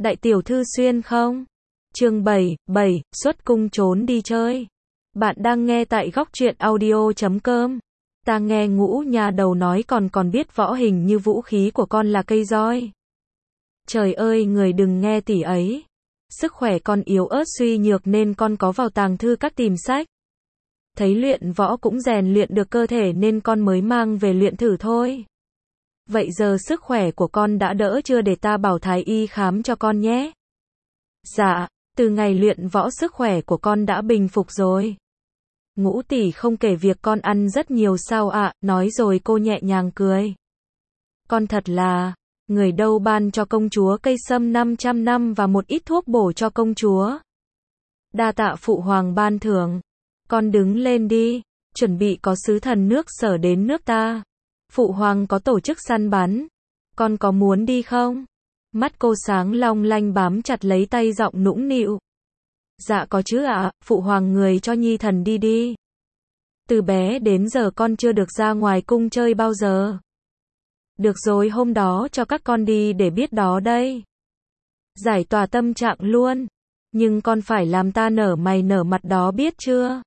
Đại tiểu thư xuyên không? Chương 7, xuất cung trốn đi chơi. Bạn đang nghe tại góc truyện audio.com. Ta nghe Ngũ nhà đầu nói còn biết võ hình như vũ khí của con là cây roi. Trời ơi, người đừng nghe tỷ ấy. Sức khỏe con yếu ớt suy nhược nên con có vào tàng thư các tìm sách. Thấy luyện võ cũng rèn luyện được cơ thể nên con mới mang về luyện thử thôi. Vậy giờ sức khỏe của con đã đỡ chưa, để ta bảo thái y khám cho con nhé? Dạ, từ ngày luyện võ sức khỏe của con đã bình phục rồi. Ngũ tỷ không kể việc con ăn rất nhiều sao ạ? Nói rồi cô nhẹ nhàng cười. Con thật là, người đâu ban cho công chúa cây sâm 500 năm và một ít thuốc bổ cho công chúa. Đa tạ phụ hoàng ban thưởng. Con đứng lên đi, chuẩn bị có sứ thần nước Sở đến nước ta. Phụ hoàng có tổ chức săn bắn. Con có muốn đi không? Mắt cô sáng long lanh bám chặt lấy tay, giọng nũng nịu. Dạ có chứ ạ, phụ hoàng người cho nhi thần đi đi. Từ bé đến giờ con chưa được ra ngoài cung chơi bao giờ. Được rồi, hôm đó cho các con đi để biết đó đây. Giải tỏa tâm trạng luôn. Nhưng con phải làm ta nở mày nở mặt đó, biết chưa?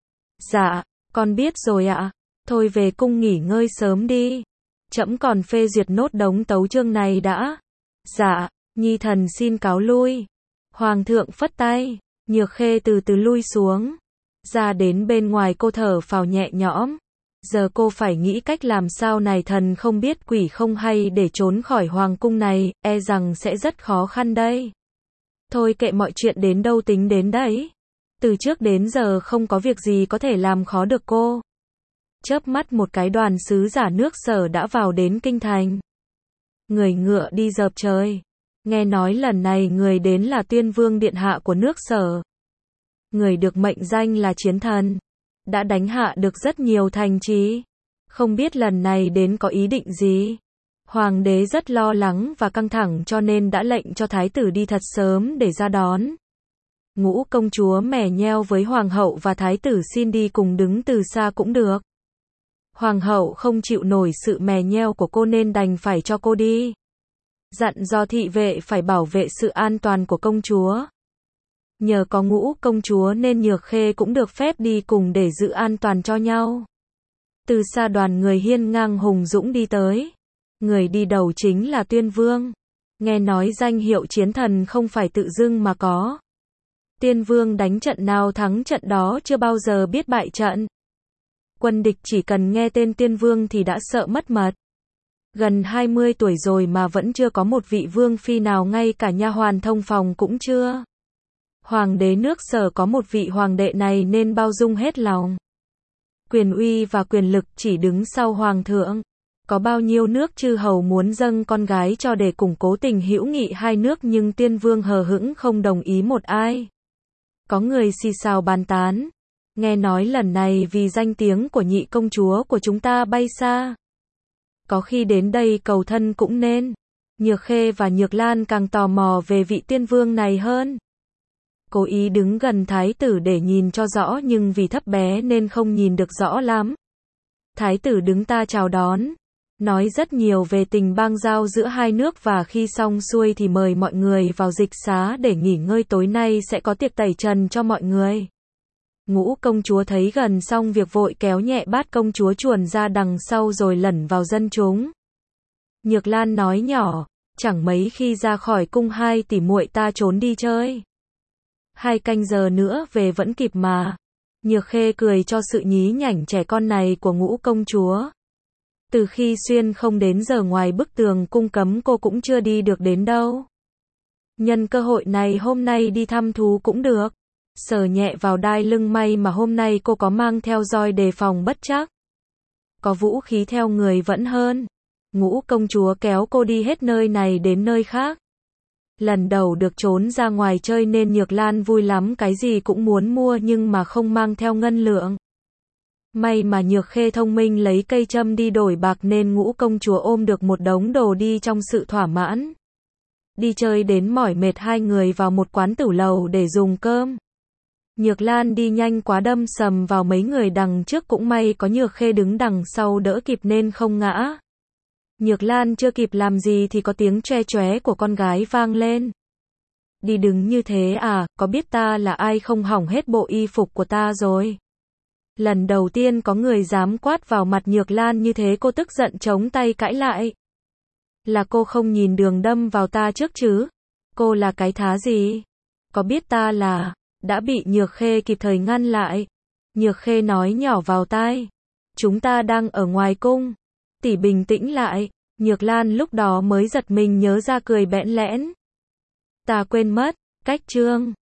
Dạ, con biết rồi ạ. Thôi về cung nghỉ ngơi sớm đi. Trẫm còn phê duyệt nốt đống tấu chương này đã. Dạ, nhi thần xin cáo lui. Hoàng thượng phất tay. Nhược Khê từ từ lui xuống. Ra đến bên ngoài cô thở phào nhẹ nhõm. Giờ cô phải nghĩ cách làm sao này thần không biết quỷ không hay để trốn khỏi hoàng cung này, e rằng sẽ rất khó khăn đây. Thôi kệ mọi chuyện đến đâu tính đến đấy. Từ trước đến giờ không có việc gì có thể làm khó được cô. Chớp mắt một cái, đoàn sứ giả nước Sở đã vào đến kinh thành. Người ngựa đi dợp trời. Nghe nói lần này người đến là Tuyên Vương điện hạ của nước Sở. Người được mệnh danh là chiến thần. Đã đánh hạ được rất nhiều thành trì. Không biết lần này đến có ý định gì. Hoàng đế rất lo lắng và căng thẳng cho nên đã lệnh cho thái tử đi thật sớm để ra đón. Ngũ công chúa mè nheo với hoàng hậu và thái tử xin đi cùng, đứng từ xa cũng được. Hoàng hậu không chịu nổi sự mè nheo của cô nên đành phải cho cô đi. Dặn dò thị vệ phải bảo vệ sự an toàn của công chúa. Nhờ có Ngũ công chúa nên Nhược Khê cũng được phép đi cùng để giữ an toàn cho nhau. Từ xa đoàn người hiên ngang hùng dũng đi tới. Người đi đầu chính là Tuyên Vương. Nghe nói danh hiệu chiến thần không phải tự dưng mà có. Tuyên Vương đánh trận nào thắng trận đó, chưa bao giờ biết bại trận. Quân địch chỉ cần nghe tên Tuyên Vương thì đã sợ mất mật. Gần 20 tuổi rồi mà vẫn chưa có một vị vương phi nào, ngay cả nha hoàn thông phòng cũng chưa. Hoàng đế nước Sở có một vị hoàng đệ này nên bao dung hết lòng. Quyền uy và quyền lực chỉ đứng sau hoàng thượng. Có bao nhiêu nước chư hầu muốn dâng con gái cho để củng cố tình hữu nghị hai nước, nhưng Tuyên Vương hờ hững không đồng ý một ai. Có người xì xào bàn tán. Nghe nói lần này vì danh tiếng của nhị công chúa của chúng ta bay xa. Có khi đến đây cầu thân cũng nên. Nhược Khê và Nhược Lan càng tò mò về vị Tuyên Vương này hơn. Cố ý đứng gần thái tử để nhìn cho rõ, nhưng vì thấp bé nên không nhìn được rõ lắm. Thái tử đứng ta chào đón. Nói rất nhiều về tình bang giao giữa hai nước, và khi xong xuôi thì mời mọi người vào dịch xá để nghỉ ngơi, tối nay sẽ có tiệc tẩy trần cho mọi người. Ngũ công chúa thấy gần xong việc vội kéo nhẹ bát công chúa chuồn ra đằng sau rồi lẩn vào dân chúng. Nhược Lan nói nhỏ, chẳng mấy khi ra khỏi cung hai tỷ muội ta trốn đi chơi. 2 canh giờ nữa về vẫn kịp mà. Nhược Khê cười cho sự nhí nhảnh trẻ con này của Ngũ công chúa. Từ khi xuyên không đến giờ ngoài bức tường cung cấm cô cũng chưa đi được đến đâu. Nhân cơ hội này hôm nay đi thăm thú cũng được. Sờ nhẹ vào đai lưng, may mà hôm nay cô có mang theo roi đề phòng bất trắc. Có vũ khí theo người vẫn hơn. Ngũ công chúa kéo cô đi hết nơi này đến nơi khác. Lần đầu được trốn ra ngoài chơi nên Nhược Lan vui lắm, cái gì cũng muốn mua nhưng mà không mang theo ngân lượng. May mà Nhược Khê thông minh lấy cây châm đi đổi bạc nên Ngũ công chúa ôm được một đống đồ đi trong sự thỏa mãn. Đi chơi đến mỏi mệt, hai người vào một quán tửu lầu để dùng cơm. Nhược Lan đi nhanh quá đâm sầm vào mấy người đằng trước, cũng may có Nhược Khê đứng đằng sau đỡ kịp nên không ngã. Nhược Lan chưa kịp làm gì thì có tiếng choe choé của con gái vang lên. Đi đứng như thế à, có biết ta là ai không, hỏng hết bộ y phục của ta rồi. Lần đầu tiên có người dám quát vào mặt Nhược Lan như thế, cô tức giận chống tay cãi lại. Là cô không nhìn đường đâm vào ta trước chứ? Cô là cái thá gì? Có biết ta là... Đã bị Nhược Khê kịp thời ngăn lại. Nhược Khê nói nhỏ vào tai. Chúng ta đang ở ngoài cung. Tỷ bình tĩnh lại. Nhược Lan lúc đó mới giật mình nhớ ra, cười bẽn lẽn. Ta quên mất, cách chương.